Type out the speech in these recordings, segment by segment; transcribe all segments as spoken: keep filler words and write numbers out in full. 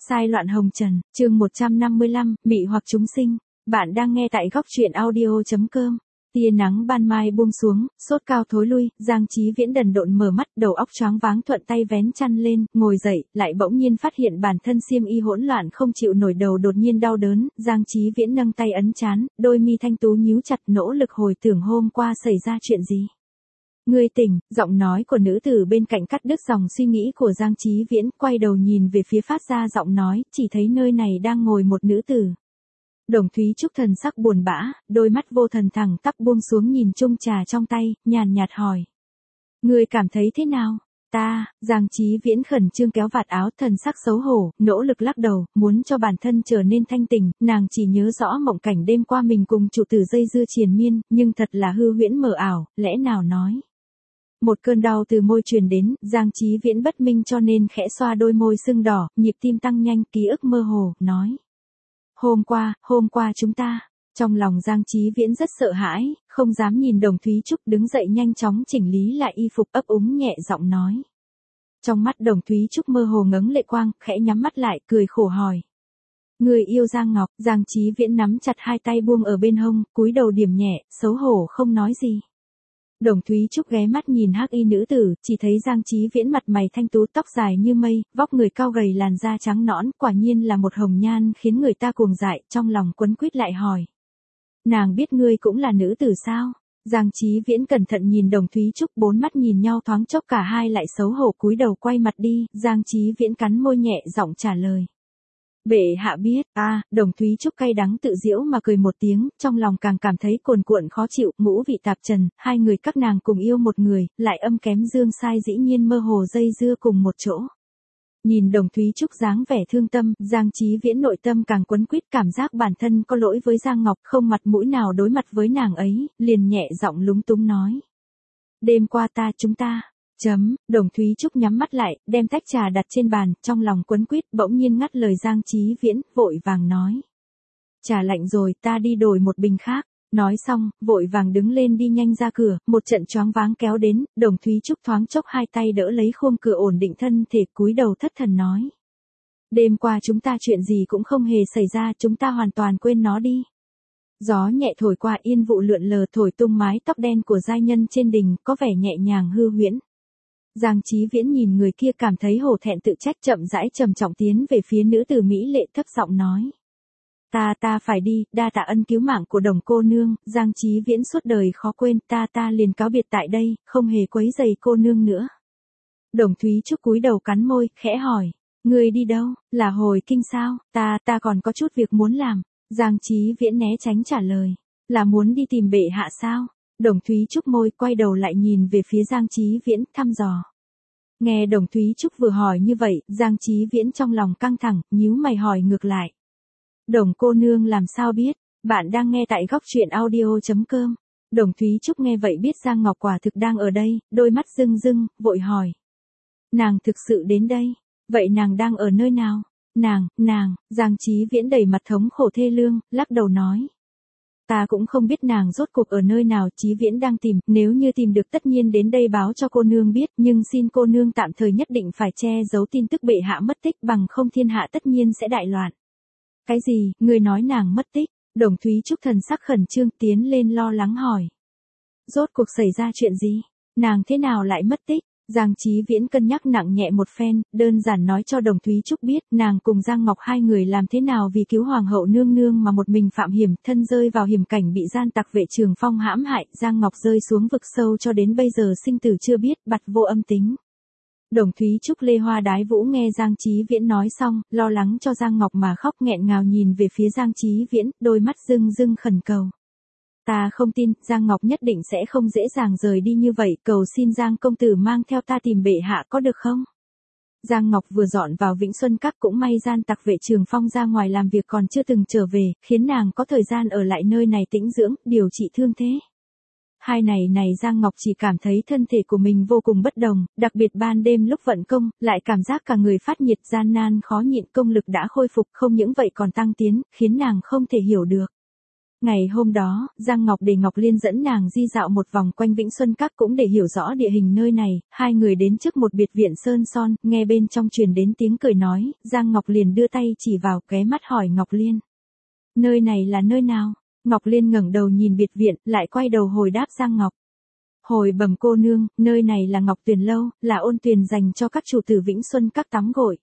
Sai loạn hồng trần, chương một trăm năm mươi lăm, mị hoặc chúng sinh. Bạn đang nghe tại góc truyện audio chấm com. Tia nắng ban mai buông xuống, sốt cao thối lui, Giang Chí Viễn đần độn mở mắt, đầu óc choáng váng, thuận tay vén chăn lên, ngồi dậy, lại bỗng nhiên phát hiện bản thân xiêm y hỗn loạn không chịu nổi, đầu đột nhiên đau đớn. Giang Chí Viễn nâng tay ấn trán, đôi mi thanh tú nhíu chặt, nỗ lực hồi tưởng hôm qua xảy ra chuyện gì. Ngươi tỉnh, giọng nói của nữ tử bên cạnh cắt đứt dòng suy nghĩ của Giang Chí Viễn, quay đầu nhìn về phía phát ra giọng nói, chỉ thấy nơi này đang ngồi một nữ tử. Đồng Thúy Trúc thần sắc buồn bã, đôi mắt vô thần thẳng tắp buông xuống nhìn chung trà trong tay, nhàn nhạt hỏi. Ngươi cảm thấy thế nào? Ta, Giang Chí Viễn khẩn trương kéo vạt áo, thần sắc xấu hổ, nỗ lực lắc đầu, muốn cho bản thân trở nên thanh tỉnh, nàng chỉ nhớ rõ mộng cảnh đêm qua mình cùng chủ tử dây dưa triền miên, nhưng thật là hư huyễn mờ ảo, lẽ nào nói. Một cơn đau từ môi truyền đến, Giang Chí Viễn bất minh cho nên khẽ xoa đôi môi sưng đỏ, nhịp tim tăng nhanh, ký ức mơ hồ, nói. Hôm qua, hôm qua chúng ta, trong lòng Giang Chí Viễn rất sợ hãi, không dám nhìn Đồng Thúy Trúc, đứng dậy nhanh chóng chỉnh lý lại y phục, ấp úng nhẹ giọng nói. Trong mắt Đồng Thúy Trúc mơ hồ ngấn lệ quang, khẽ nhắm mắt lại, cười khổ hỏi. Người yêu Giang Ngọc, Giang Chí Viễn nắm chặt hai tay buông ở bên hông, cúi đầu điểm nhẹ, xấu hổ không nói gì. Đồng Thúy Trúc ghé mắt nhìn hắc y nữ tử, chỉ thấy Giang Chí Viễn mặt mày thanh tú, tóc dài như mây, vóc người cao gầy, làn da trắng nõn, quả nhiên là một hồng nhan khiến người ta cuồng dại, trong lòng quấn quýt lại hỏi. Nàng biết ngươi cũng là nữ tử sao? Giang Chí Viễn cẩn thận nhìn Đồng Thúy Trúc, bốn mắt nhìn nhau thoáng chốc cả hai lại xấu hổ cúi đầu quay mặt đi, Giang Chí Viễn cắn môi nhẹ giọng trả lời. Bệ hạ biết, a à, Đồng Thúy Trúc cay đắng tự giễu mà cười một tiếng, trong lòng càng cảm thấy cuồn cuộn khó chịu, ngũ vị tạp trần, hai người các nàng cùng yêu một người, lại âm kém dương sai dĩ nhiên mơ hồ dây dưa cùng một chỗ. Nhìn Đồng Thúy Trúc dáng vẻ thương tâm, Giang Chí Viễn nội tâm càng quấn quýt, cảm giác bản thân có lỗi với Giang Ngọc, không mặt mũi nào đối mặt với nàng ấy, liền nhẹ giọng lúng túng nói. Đêm qua ta chúng ta... Chấm, Đồng Thúy Trúc nhắm mắt lại, đem tách trà đặt trên bàn, trong lòng quấn quýt, bỗng nhiên ngắt lời Giang Chí Viễn, vội vàng nói. Trà lạnh rồi, ta đi đổi một bình khác. Nói xong, vội vàng đứng lên đi nhanh ra cửa, một trận choáng váng kéo đến, Đồng Thúy Trúc thoáng chốc hai tay đỡ lấy khung cửa ổn định thân thể, cúi đầu thất thần nói. Đêm qua chúng ta chuyện gì cũng không hề xảy ra, chúng ta hoàn toàn quên nó đi. Gió nhẹ thổi qua, yên vụ lượn lờ thổi tung mái tóc đen của giai nhân trên đỉnh, có vẻ nhẹ nhàng hư huyễn. Giang Chí Viễn nhìn người kia cảm thấy hổ thẹn tự trách, chậm rãi trầm trọng tiến về phía nữ tử mỹ lệ, thấp giọng nói. Ta ta phải đi, đa tạ ân cứu mạng của Đồng cô nương, Giang Chí Viễn suốt đời khó quên, ta ta liền cáo biệt tại đây, không hề quấy rầy cô nương nữa. Đồng Thúy Trúc cúi đầu cắn môi, khẽ hỏi. Ngươi đi đâu, là hồi kinh sao, ta ta còn có chút việc muốn làm. Giang Chí Viễn né tránh trả lời. Là muốn đi tìm bệ hạ sao? Đồng Thúy Trúc môi, quay đầu lại nhìn về phía Giang Chí Viễn, thăm dò. Nghe Đồng Thúy Trúc vừa hỏi như vậy, Giang Chí Viễn trong lòng căng thẳng, nhíu mày hỏi ngược lại. Đồng cô nương làm sao biết? Bạn đang nghe tại góc truyện audio chấm com. Đồng Thúy Trúc nghe vậy biết Giang Ngọc quả thực đang ở đây, đôi mắt rưng rưng, vội hỏi. Nàng thực sự đến đây? Vậy nàng đang ở nơi nào? Nàng, nàng, Giang Chí Viễn đầy mặt thống khổ thê lương, lắc đầu nói. Ta cũng không biết nàng rốt cuộc ở nơi nào, Chí Viễn đang tìm, nếu như tìm được tất nhiên đến đây báo cho cô nương biết, nhưng xin cô nương tạm thời nhất định phải che giấu tin tức bệ hạ mất tích, bằng không thiên hạ tất nhiên sẽ đại loạn. Cái gì, người nói nàng mất tích? Đồng Thúy Trúc thần sắc khẩn trương tiến lên lo lắng hỏi. Rốt cuộc xảy ra chuyện gì? Nàng thế nào lại mất tích? Giang Chí Viễn cân nhắc nặng nhẹ một phen, đơn giản nói cho Đồng Thúy Trúc biết, nàng cùng Giang Ngọc hai người làm thế nào vì cứu hoàng hậu nương nương mà một mình phạm hiểm, thân rơi vào hiểm cảnh bị gian tặc vệ Trường Phong hãm hại, Giang Ngọc rơi xuống vực sâu cho đến bây giờ sinh tử chưa biết, bặt vô âm tính. Đồng Thúy Trúc lê hoa đái vũ nghe Giang Chí Viễn nói xong, lo lắng cho Giang Ngọc mà khóc nghẹn ngào nhìn về phía Giang Chí Viễn, đôi mắt rưng rưng khẩn cầu. Ta không tin, Giang Ngọc nhất định sẽ không dễ dàng rời đi như vậy, cầu xin Giang công tử mang theo ta tìm bệ hạ có được không? Giang Ngọc vừa dọn vào Vĩnh Xuân Các, cũng may gian tặc vệ Trường Phong ra ngoài làm việc còn chưa từng trở về, khiến nàng có thời gian ở lại nơi này tĩnh dưỡng, điều trị thương thế. Hai ngày này Giang Ngọc chỉ cảm thấy thân thể của mình vô cùng bất đồng, đặc biệt ban đêm lúc vận công, lại cảm giác cả người phát nhiệt, gian nan khó nhịn, công lực đã khôi phục, không những vậy còn tăng tiến, khiến nàng không thể hiểu được. Ngày hôm đó, Giang Ngọc để Ngọc Liên dẫn nàng di dạo một vòng quanh Vĩnh Xuân Các cũng để hiểu rõ địa hình nơi này, hai người đến trước một biệt viện sơn son, nghe bên trong truyền đến tiếng cười nói, Giang Ngọc liền đưa tay chỉ vào, ghé mắt hỏi Ngọc Liên. Nơi này là nơi nào? Ngọc Liên ngẩng đầu nhìn biệt viện, lại quay đầu hồi đáp Giang Ngọc. Hồi bẩm cô nương, nơi này là Ngọc Tuyền Lâu, là ôn tuyền dành cho các chủ tử Vĩnh Xuân Các tắm gội.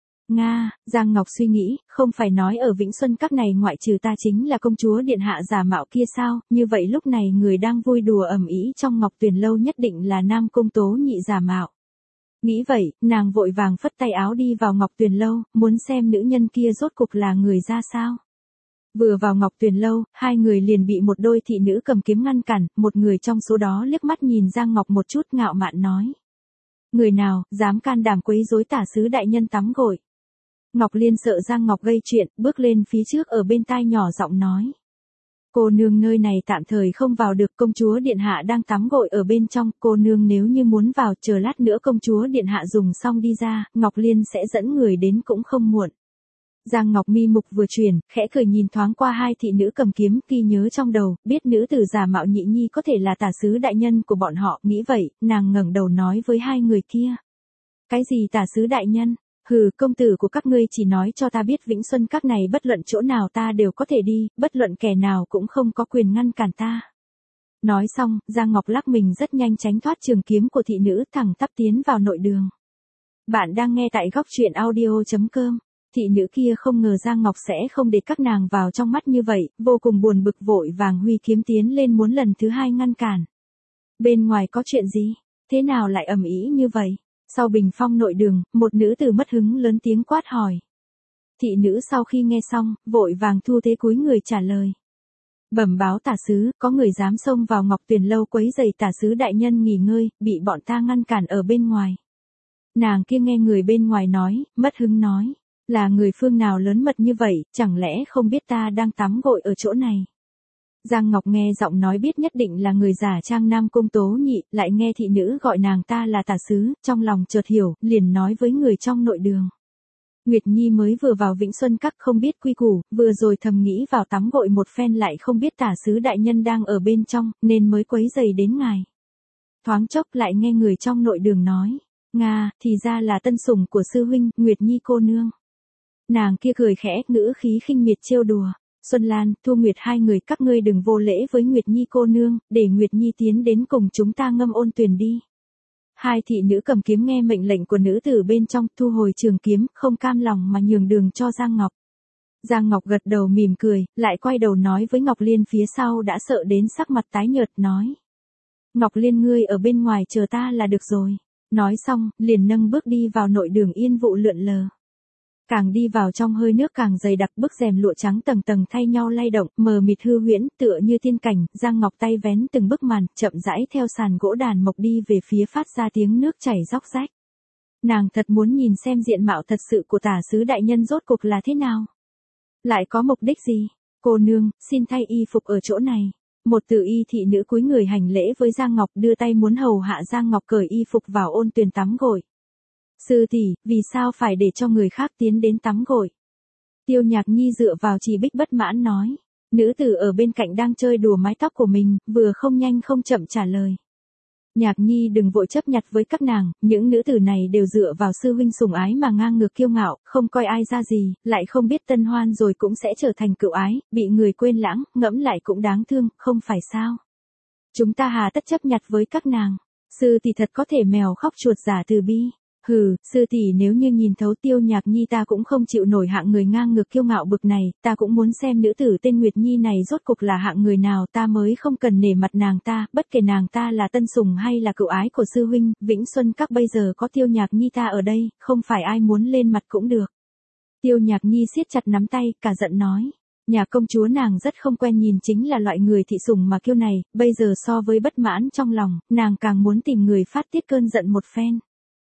Nga, Giang Ngọc suy nghĩ, không phải nói ở Vĩnh Xuân Các này ngoại trừ ta chính là công chúa điện hạ giả mạo kia sao, như vậy lúc này người đang vui đùa ầm ĩ trong Ngọc Tuyền Lâu nhất định là Nam Cung Tố Nhị giả mạo. Nghĩ vậy, nàng vội vàng phất tay áo đi vào Ngọc Tuyền Lâu, muốn xem nữ nhân kia rốt cục là người ra sao. Vừa vào Ngọc Tuyền Lâu, hai người liền bị một đôi thị nữ cầm kiếm ngăn cản, một người trong số đó liếc mắt nhìn Giang Ngọc một chút ngạo mạn nói. Người nào, dám can đảm quấy rối tả sứ đại nhân tắm gội. Ngọc Liên sợ Giang Ngọc gây chuyện, bước lên phía trước ở bên tai nhỏ giọng nói. Cô nương nơi này tạm thời không vào được, công chúa điện hạ đang tắm gội ở bên trong, cô nương nếu như muốn vào chờ lát nữa công chúa điện hạ dùng xong đi ra, Ngọc Liên sẽ dẫn người đến cũng không muộn. Giang Ngọc mi mục vừa chuyển, khẽ cười nhìn thoáng qua hai thị nữ cầm kiếm, ghi nhớ trong đầu, biết nữ tử giả mạo Nhị Nhi có thể là tả sứ đại nhân của bọn họ, nghĩ vậy, nàng ngẩng đầu nói với hai người kia. Cái gì tả sứ đại nhân? Hừ, công tử của các ngươi chỉ nói cho ta biết Vĩnh Xuân Các này bất luận chỗ nào ta đều có thể đi, bất luận kẻ nào cũng không có quyền ngăn cản ta. Nói xong, Giang Ngọc lắc mình rất nhanh tránh thoát trường kiếm của thị nữ, thẳng tắp tiến vào nội đường. Bạn đang nghe tại góc truyện audio chấm com. Thị nữ kia không ngờ Giang Ngọc sẽ không để các nàng vào trong mắt như vậy, vô cùng buồn bực vội vàng huy kiếm tiến lên muốn lần thứ hai ngăn cản. Bên ngoài có chuyện gì? Thế nào lại ầm ĩ như vậy? Sau bình phong nội đường, một nữ tử mất hứng lớn tiếng quát hỏi. Thị nữ sau khi nghe xong, vội vàng thu thế cúi người trả lời. Bẩm báo tả sứ, có người dám xông vào Ngọc Tuyền Lâu quấy rầy tả sứ đại nhân nghỉ ngơi, bị bọn ta ngăn cản ở bên ngoài. Nàng kia nghe người bên ngoài nói, mất hứng nói. Là người phương nào lớn mật như vậy, chẳng lẽ không biết ta đang tắm gội ở chỗ này. Giang Ngọc nghe giọng nói biết nhất định là người giả trang Nam Cung Tố Nhị, lại nghe thị nữ gọi nàng ta là tả sứ, trong lòng chợt hiểu, liền nói với người trong nội đường. Nguyệt Nhi mới vừa vào Vĩnh Xuân Các không biết quy củ, vừa rồi thầm nghĩ vào tắm gội một phen lại không biết tả sứ đại nhân đang ở bên trong, nên mới quấy rầy đến ngài. Thoáng chốc lại nghe người trong nội đường nói, Nga, thì ra là tân sủng của sư huynh, Nguyệt Nhi cô nương. Nàng kia cười khẽ, ngữ khí khinh miệt trêu đùa. Xuân Lan, Thu Nguyệt hai người các ngươi đừng vô lễ với Nguyệt Nhi cô nương, để Nguyệt Nhi tiến đến cùng chúng ta ngâm ôn tuyền đi. Hai thị nữ cầm kiếm nghe mệnh lệnh của nữ tử bên trong, thu hồi trường kiếm, không cam lòng mà nhường đường cho Giang Ngọc. Giang Ngọc gật đầu mỉm cười, lại quay đầu nói với Ngọc Liên phía sau đã sợ đến sắc mặt tái nhợt nói. Ngọc Liên ngươi ở bên ngoài chờ ta là được rồi. Nói xong, liền nâng bước đi vào nội đường yên vụ lượn lờ. Càng đi vào trong hơi nước càng dày đặc, bức rèm lụa trắng tầng tầng thay nhau lay động, mờ mịt hư huyễn, tựa như tiên cảnh. Giang Ngọc tay vén từng bức màn, chậm rãi theo sàn gỗ đàn mộc đi về phía phát ra tiếng nước chảy róc rách. Nàng thật muốn nhìn xem diện mạo thật sự của tả sứ đại nhân rốt cuộc là thế nào. Lại có mục đích gì? Cô nương, xin thay y phục ở chỗ này. Một tử y thị nữ cúi người hành lễ với Giang Ngọc, đưa tay muốn hầu hạ Giang Ngọc cởi y phục vào ôn tuyền tắm gội. Sư tỷ, vì sao phải để cho người khác tiến đến tắm gội? Tiêu Nhạc Nhi dựa vào Trì Bích bất mãn nói. Nữ tử ở bên cạnh đang chơi đùa mái tóc của mình, vừa không nhanh không chậm trả lời. Nhạc Nhi đừng vội chấp nhặt với các nàng, những nữ tử này đều dựa vào sư huynh sủng ái mà ngang ngược kiêu ngạo, không coi ai ra gì, lại không biết tân hoan rồi cũng sẽ trở thành cựu ái, bị người quên lãng, ngẫm lại cũng đáng thương, không phải sao? Chúng ta hà tất chấp nhặt với các nàng. Sư tỷ thật có thể mèo khóc chuột giả từ bi. Hừ, sư tỷ nếu như nhìn thấu Tiêu Nhạc Nhi ta cũng không chịu nổi hạng người ngang ngược kiêu ngạo bực này, ta cũng muốn xem nữ tử tên Nguyệt Nhi này rốt cục là hạng người nào, ta mới không cần nể mặt nàng ta, bất kể nàng ta là tân sủng hay là cựu ái của sư huynh, Vĩnh Xuân Các bây giờ có Tiêu Nhạc Nhi ta ở đây, không phải ai muốn lên mặt cũng được. Tiêu Nhạc Nhi siết chặt nắm tay, cả giận nói. Nhà công chúa nàng rất không quen nhìn chính là loại người thị sủng mà kiêu này, bây giờ so với bất mãn trong lòng, nàng càng muốn tìm người phát tiết cơn giận một phen.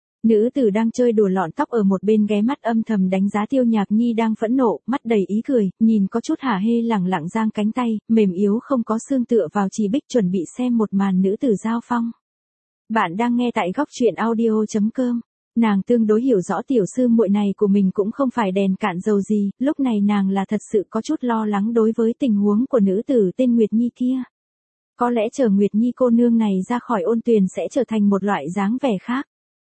Nữ tử đang chơi đùa lọn tóc ở một bên ghé mắt âm thầm đánh giá Tiêu Nhạc Nhi đang phẫn nộ, mắt đầy ý cười, nhìn có chút hả hê lẳng lặng giang cánh tay, mềm yếu không có xương tựa vào Trì Bích chuẩn bị xem một màn nữ tử giao phong. Bạn đang nghe tại góc truyện audio chấm com. Nàng tương đối hiểu rõ tiểu sư muội này của mình cũng không phải đèn cạn dầu gì, lúc này nàng là thật sự có chút lo lắng đối với tình huống của nữ tử tên Nguyệt Nhi kia. Có lẽ chờ Nguyệt Nhi cô nương này ra khỏi ôn tuyền sẽ trở thành một loại dáng vẻ khác.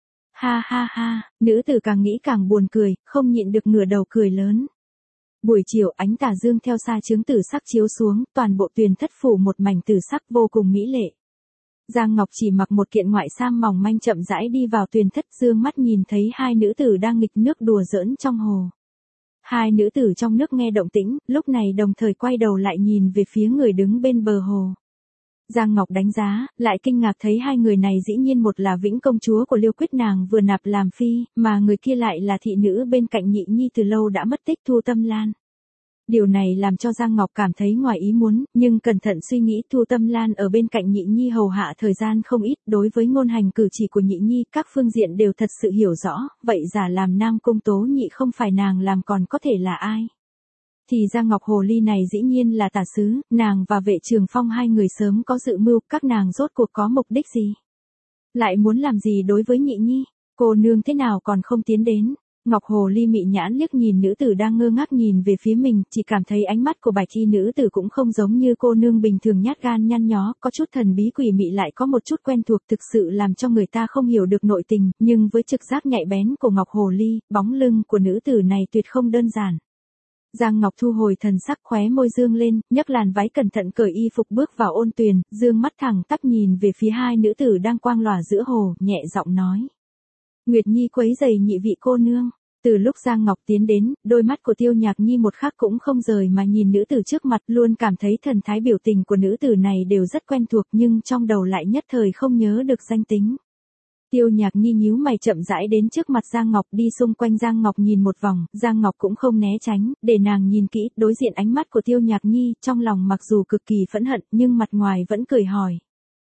Ha ha ha, nữ tử càng nghĩ càng buồn cười, không nhịn được ngửa đầu cười lớn. Buổi chiều ánh tà dương theo xa chướng tử sắc chiếu xuống, toàn bộ tuyền thất phủ một mảnh tử sắc vô cùng mỹ lệ. Giang Ngọc chỉ mặc một kiện ngoại sam mỏng manh chậm rãi đi vào tuyền thất, dương mắt nhìn thấy hai nữ tử đang nghịch nước đùa giỡn trong hồ. Hai nữ tử trong nước nghe động tĩnh, lúc này đồng thời quay đầu lại nhìn về phía người đứng bên bờ hồ. Giang Ngọc đánh giá, lại kinh ngạc thấy hai người này dĩ nhiên một là Vĩnh công chúa của Liêu Quyết nàng vừa nạp làm phi, mà người kia lại là thị nữ bên cạnh Nhị Nhi từ lâu đã mất tích Thu Tâm Lan. Điều này làm cho Giang Ngọc cảm thấy ngoài ý muốn, nhưng cẩn thận suy nghĩ Thu Tâm Lan ở bên cạnh Nhị Nhi hầu hạ thời gian không ít, đối với ngôn hành cử chỉ của Nhị Nhi các phương diện đều thật sự hiểu rõ, vậy giả làm Nam Cung Tố Nhị không phải nàng làm còn có thể là ai? Thì Giang Ngọc hồ ly này dĩ nhiên là tả sứ, nàng và Vệ Trường Phong hai người sớm có dự mưu, các nàng rốt cuộc có mục đích gì? Lại muốn làm gì đối với Nhị Nhi? Cô nương thế nào còn không tiến đến? Ngọc hồ ly mị nhãn liếc nhìn nữ tử đang ngơ ngác nhìn về phía mình, chỉ cảm thấy ánh mắt của bạch y nữ tử cũng không giống như cô nương bình thường nhát gan nhăn nhó, có chút thần bí quỷ mị lại có một chút quen thuộc, thực sự làm cho người ta không hiểu được nội tình, nhưng với trực giác nhạy bén của Ngọc hồ ly, bóng lưng của nữ tử này tuyệt không đơn giản. Giang Ngọc thu hồi thần sắc, khóe môi dương lên, nhấc làn váy cẩn thận cởi y phục bước vào ôn tuyền, dương mắt thẳng tắp nhìn về phía hai nữ tử đang quang lòa giữa hồ, nhẹ giọng nói. Nguyệt Nhi quấy rầy nhị vị cô nương. Từ lúc Giang Ngọc tiến đến, đôi mắt của Tiêu Nhạc Nhi một khắc cũng không rời mà nhìn nữ tử trước mặt, luôn cảm thấy thần thái biểu tình của nữ tử này đều rất quen thuộc, nhưng trong đầu lại nhất thời không nhớ được danh tính. Tiêu Nhạc Nhi nhíu mày chậm rãi đến trước mặt Giang Ngọc, đi xung quanh Giang Ngọc nhìn một vòng, Giang Ngọc cũng không né tránh, để nàng nhìn kỹ, đối diện ánh mắt của Tiêu Nhạc Nhi, trong lòng mặc dù cực kỳ phẫn hận, nhưng mặt ngoài vẫn cười hỏi.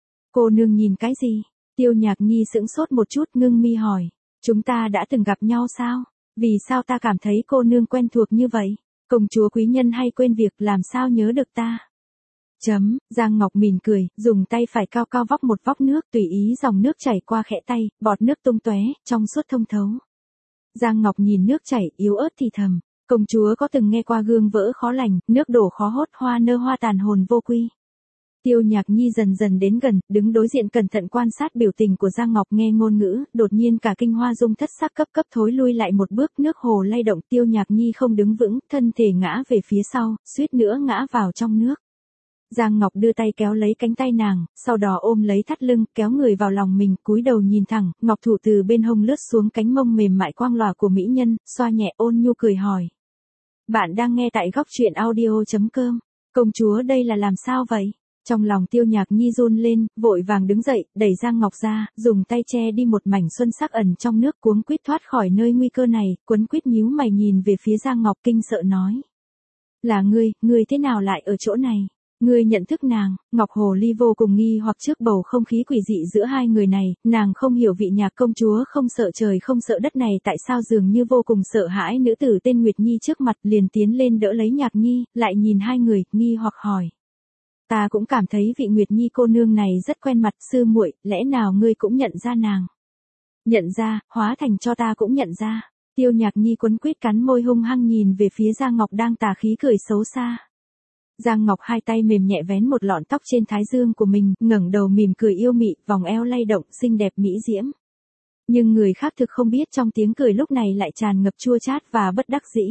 Cô nương nhìn cái gì? Tiêu Nhạc Nhi sững sốt một chút, ngưng mi hỏi. Chúng ta đã từng gặp nhau sao? Vì sao ta cảm thấy cô nương quen thuộc như vậy? Công chúa quý nhân hay quên việc, làm sao nhớ được ta? Chấm, Giang Ngọc mỉm cười, dùng tay phải cao cao vóc một vóc nước, tùy ý dòng nước chảy qua khẽ tay, bọt nước tung tóe, trong suốt thông thấu. Giang Ngọc nhìn nước chảy, yếu ớt thì thầm, công chúa có từng nghe qua gương vỡ khó lành, nước đổ khó hốt, hoa nơ hoa tàn hồn vô quy. Tiêu Nhạc Nhi dần dần đến gần, đứng đối diện cẩn thận quan sát biểu tình của Giang Ngọc, nghe ngôn ngữ, đột nhiên cả kinh hoa dung thất sắc cấp cấp thối lui lại một bước, nước hồ lay động, Tiêu Nhạc Nhi không đứng vững, thân thể ngã về phía sau, suýt nữa ngã vào trong nước. Giang Ngọc đưa tay kéo lấy cánh tay nàng, sau đó ôm lấy thắt lưng, kéo người vào lòng mình, cúi đầu nhìn thẳng, ngọc thủ từ bên hông lướt xuống cánh mông mềm mại quang lòa của mỹ nhân, xoa nhẹ ôn nhu cười hỏi. Bạn đang nghe tại góc truyện audio chấm com. Công chúa đây là làm sao vậy? Trong lòng Tiêu Nhạc Nhi run lên, vội vàng đứng dậy, đẩy Giang Ngọc ra, dùng tay che đi một mảnh xuân sắc ẩn trong nước, cuống quýt thoát khỏi nơi nguy cơ này, quấn quýt nhíu mày nhìn về phía Giang Ngọc kinh sợ nói. Là ngươi, ngươi thế nào lại ở chỗ này? Ngươi nhận thức nàng? Ngọc hồ ly vô cùng nghi hoặc trước bầu không khí quỷ dị giữa hai người này, nàng không hiểu vị nhạc công chúa không sợ trời không sợ đất này tại sao dường như vô cùng sợ hãi nữ tử tên Nguyệt Nhi trước mặt, liền tiến lên đỡ lấy Nhạc Nhi, lại nhìn hai người, nghi hoặc hỏi. Ta cũng cảm thấy vị Nguyệt Nhi cô nương này rất quen mặt, sư muội, lẽ nào ngươi cũng nhận ra nàng? Nhận ra, hóa thành cho ta cũng nhận ra. Tiêu Nhạc Nhi quấn quýt cắn môi hung hăng nhìn về phía Giang Ngọc đang tà khí cười xấu xa. Giang Ngọc hai tay mềm nhẹ vén một lọn tóc trên thái dương của mình, ngẩng đầu mỉm cười yêu mị, vòng eo lay động, xinh đẹp mỹ diễm. Nhưng người khác thực không biết trong tiếng cười lúc này lại tràn ngập chua chát và bất đắc dĩ.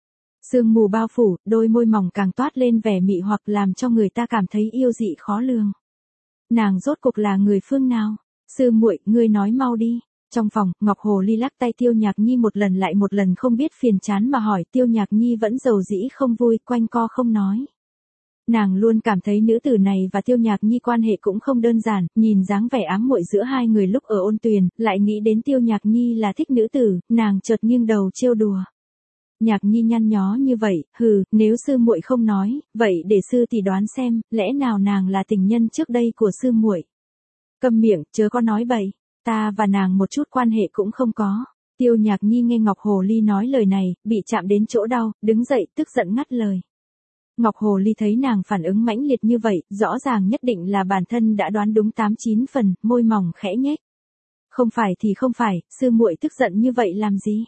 Sương mù bao phủ, đôi môi mỏng càng toát lên vẻ mị hoặc làm cho người ta cảm thấy yêu dị khó lường. Nàng rốt cuộc là người phương nào? Sư muội, ngươi nói mau đi. Trong phòng, Ngọc Hồ Ly lắc tay Tiêu Nhạc Nhi một lần lại một lần không biết phiền chán mà hỏi, Tiêu Nhạc Nhi vẫn dầu dĩ không vui, quanh co không nói. Nàng luôn cảm thấy nữ tử này và Tiêu Nhạc Nhi quan hệ cũng không đơn giản, nhìn dáng vẻ ám muội giữa hai người lúc ở ôn tuyền, lại nghĩ đến Tiêu Nhạc Nhi là thích nữ tử, nàng chợt nghiêng đầu trêu đùa. Nhạc Nhi nhăn nhó như vậy, hừ, nếu sư muội không nói, vậy để sư tỷ đoán xem, lẽ nào nàng là tình nhân trước đây của sư muội? Câm miệng, chớ có nói bậy, ta và nàng một chút quan hệ cũng không có. Tiêu Nhạc Nhi nghe Ngọc Hồ Ly nói lời này, bị chạm đến chỗ đau, đứng dậy, tức giận ngắt lời. Ngọc Hồ Ly thấy nàng phản ứng mãnh liệt như vậy, rõ ràng nhất định là bản thân đã đoán đúng tám chín phần, môi mỏng khẽ nhếch. Không phải thì không phải, sư muội tức giận như vậy làm gì?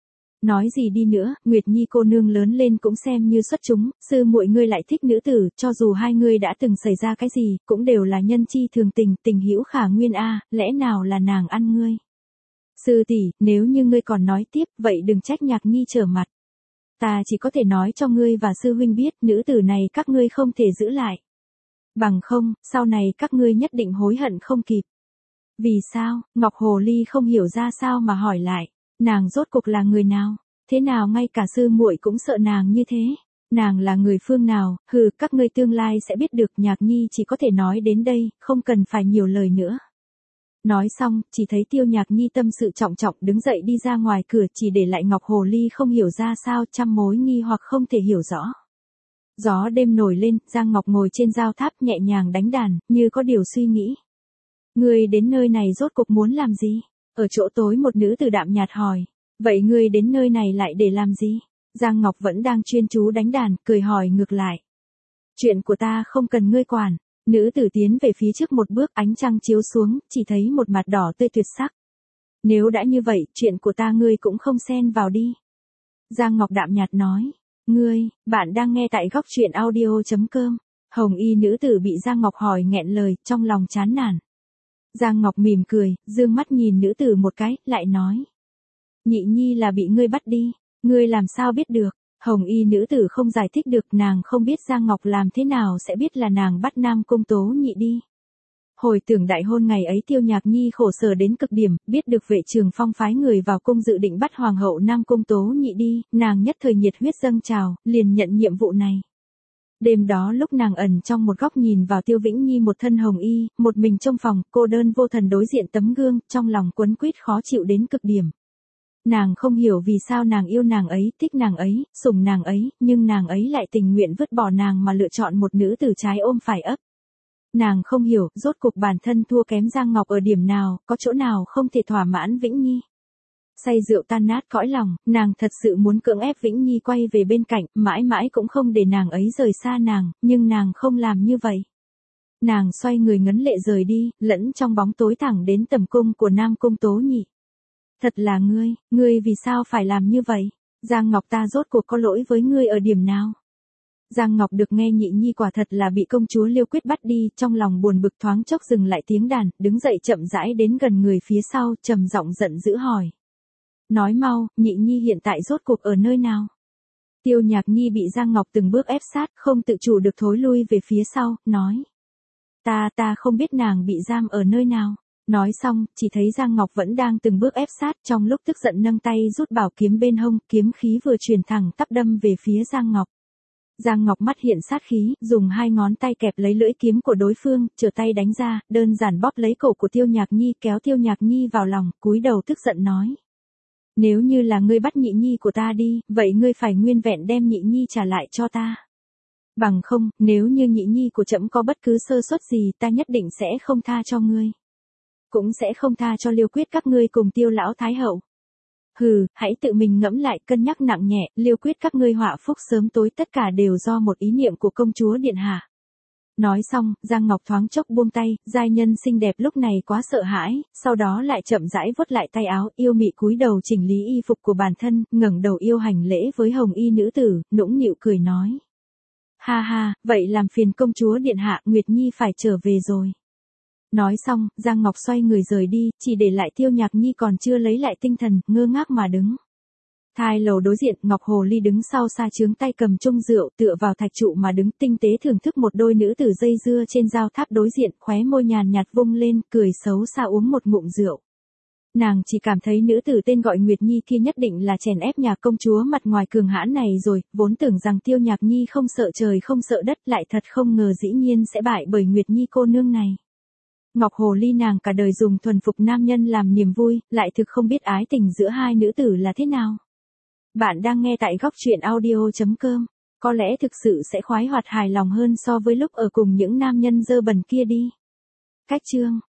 Nói gì đi nữa, Nguyệt Nhi cô nương lớn lên cũng xem như xuất chúng, sư muội ngươi lại thích nữ tử, cho dù hai người đã từng xảy ra cái gì, cũng đều là nhân chi thường tình, tình hữu khả nguyên a, lẽ nào là nàng ăn ngươi? Sư tỷ, nếu như ngươi còn nói tiếp, vậy đừng trách Nhạc Nhi trở mặt. Ta chỉ có thể nói cho ngươi và sư huynh biết, nữ tử này các ngươi không thể giữ lại. Bằng không, sau này các ngươi nhất định hối hận không kịp. Vì sao? Ngọc Hồ Ly không hiểu ra sao mà hỏi lại. Nàng rốt cuộc là người nào? Thế nào ngay cả sư muội cũng sợ nàng như thế? Nàng là người phương nào? Hừ, các ngươi tương lai sẽ biết được. Nhạc Nhi chỉ có thể nói đến đây, không cần phải nhiều lời nữa. Nói xong, chỉ thấy Tiêu Nhạc Nhi tâm sự trọng trọng đứng dậy đi ra ngoài cửa, chỉ để lại Ngọc Hồ Ly không hiểu ra sao, trăm mối nghi hoặc không thể hiểu rõ. Gió đêm nổi lên, Giang Ngọc ngồi trên giao tháp nhẹ nhàng đánh đàn, như có điều suy nghĩ. Ngươi đến nơi này rốt cuộc muốn làm gì? Ở chỗ tối một nữ tử đạm nhạt hỏi. Vậy ngươi đến nơi này lại để làm gì? Giang Ngọc vẫn đang chuyên chú đánh đàn, cười hỏi ngược lại. Chuyện của ta không cần ngươi quản. Nữ tử tiến về phía trước một bước, ánh trăng chiếu xuống, chỉ thấy một mặt đỏ tươi tuyệt sắc. Nếu đã như vậy, chuyện của ta ngươi cũng không xen vào đi. Giang Ngọc đạm nhạt nói. Ngươi, bạn đang nghe tại góc truyện audio chấm com. Hồng y nữ tử bị Giang Ngọc hỏi nghẹn lời, trong lòng chán nản. Giang Ngọc mỉm cười, dương mắt nhìn nữ tử một cái, lại nói. Nhị Nhi là bị ngươi bắt đi, ngươi làm sao biết được? Hồng y nữ tử không giải thích được, nàng không biết Giang Ngọc làm thế nào sẽ biết là nàng bắt Nam Cung Tố Nhị đi. Hồi tưởng đại hôn ngày ấy Tiêu Nhạc Nhi khổ sở đến cực điểm, biết được Vệ Trường Phong phái người vào cung dự định bắt Hoàng hậu Nam Cung Tố Nhị đi, nàng nhất thời nhiệt huyết dâng trào, liền nhận nhiệm vụ này. Đêm đó lúc nàng ẩn trong một góc nhìn vào Tiêu Vĩnh Nhi một thân hồng y, một mình trong phòng, cô đơn vô thần đối diện tấm gương, trong lòng quấn quýt khó chịu đến cực điểm. Nàng không hiểu vì sao nàng yêu nàng ấy, thích nàng ấy, sủng nàng ấy, nhưng nàng ấy lại tình nguyện vứt bỏ nàng mà lựa chọn một nữ tử trái ôm phải ấp. Nàng không hiểu, rốt cuộc bản thân thua kém Giang Ngọc ở điểm nào, có chỗ nào không thể thỏa mãn Vĩnh Nhi. Say rượu tan nát cõi lòng, nàng thật sự muốn cưỡng ép Vĩnh Nhi quay về bên cạnh, mãi mãi cũng không để nàng ấy rời xa nàng, nhưng nàng không làm như vậy. Nàng xoay người ngấn lệ rời đi, lẫn trong bóng tối thẳng đến tầm cung của Nam Cung Tố Nhị. Thật là ngươi, ngươi vì sao phải làm như vậy? Giang Ngọc ta rốt cuộc có lỗi với ngươi ở điểm nào? Giang Ngọc được nghe Nhị Nhi quả thật là bị công chúa Liêu Quyết bắt đi, trong lòng buồn bực thoáng chốc dừng lại tiếng đàn, đứng dậy chậm rãi đến gần người phía sau, trầm giọng giận dữ hỏi. Nói mau, Nhị Nhi hiện tại rốt cuộc ở nơi nào? Tiêu Nhạc Nhi bị Giang Ngọc từng bước ép sát, không tự chủ được thối lui về phía sau, nói. Ta ta không biết nàng bị giam ở nơi nào. Nói xong, chỉ thấy Giang Ngọc vẫn đang từng bước ép sát, trong lúc tức giận nâng tay rút bảo kiếm bên hông, kiếm khí vừa truyền thẳng tắp đâm về phía Giang Ngọc. Giang Ngọc mắt hiện sát khí, dùng hai ngón tay kẹp lấy lưỡi kiếm của đối phương, trở tay đánh ra, đơn giản bóp lấy cổ của Tiêu Nhạc Nhi, kéo Tiêu Nhạc Nhi vào lòng, cúi đầu tức giận nói. Nếu như là ngươi bắt Nhị Nhi của ta đi, vậy ngươi phải nguyên vẹn đem Nhị Nhi trả lại cho ta. Bằng không, nếu như Nhị Nhi của trẫm có bất cứ sơ suất gì, ta nhất định sẽ không tha cho ngươi. Cũng sẽ không tha cho Liêu Quyết các ngươi cùng Tiêu lão thái hậu. Hừ, hãy tự mình ngẫm lại, cân nhắc nặng nhẹ, Liêu Quyết các ngươi họa phúc sớm tối tất cả đều do một ý niệm của công chúa điện hạ. Nói xong, Giang Ngọc thoáng chốc buông tay, giai nhân xinh đẹp lúc này quá sợ hãi, sau đó lại chậm rãi vuốt lại tay áo, yêu mị cúi đầu chỉnh lý y phục của bản thân, ngẩng đầu yêu hành lễ với hồng y nữ tử, nũng nịu cười nói. Ha ha, vậy làm phiền công chúa điện hạ, Nguyệt Nhi phải trở về rồi. Nói xong, Giang Ngọc xoay người rời đi, chỉ để lại Tiêu Nhạc Nhi còn chưa lấy lại tinh thần, ngơ ngác mà đứng. Thai lầu đối diện, Ngọc Hồ Ly đứng sau xa trướng tay cầm chung rượu, tựa vào thạch trụ mà đứng tinh tế thưởng thức một đôi nữ tử dây dưa trên giao tháp đối diện, khóe môi nhàn nhạt vung lên, cười xấu xa uống một ngụm rượu. Nàng chỉ cảm thấy nữ tử tên gọi Nguyệt Nhi kia nhất định là chèn ép nhà công chúa mặt ngoài cường hãn này rồi, vốn tưởng rằng Tiêu Nhạc Nhi không sợ trời không sợ đất, lại thật không ngờ dĩ nhiên sẽ bại bởi Nguyệt Nhi cô nương này. Ngọc Hồ Ly nàng cả đời dùng thuần phục nam nhân làm niềm vui, lại thực không biết ái tình giữa hai nữ tử là thế nào. Bạn đang nghe tại góc truyện audio chấm com, có lẽ thực sự sẽ khoái hoạt hài lòng hơn so với lúc ở cùng những nam nhân dơ bẩn kia đi. Cách chương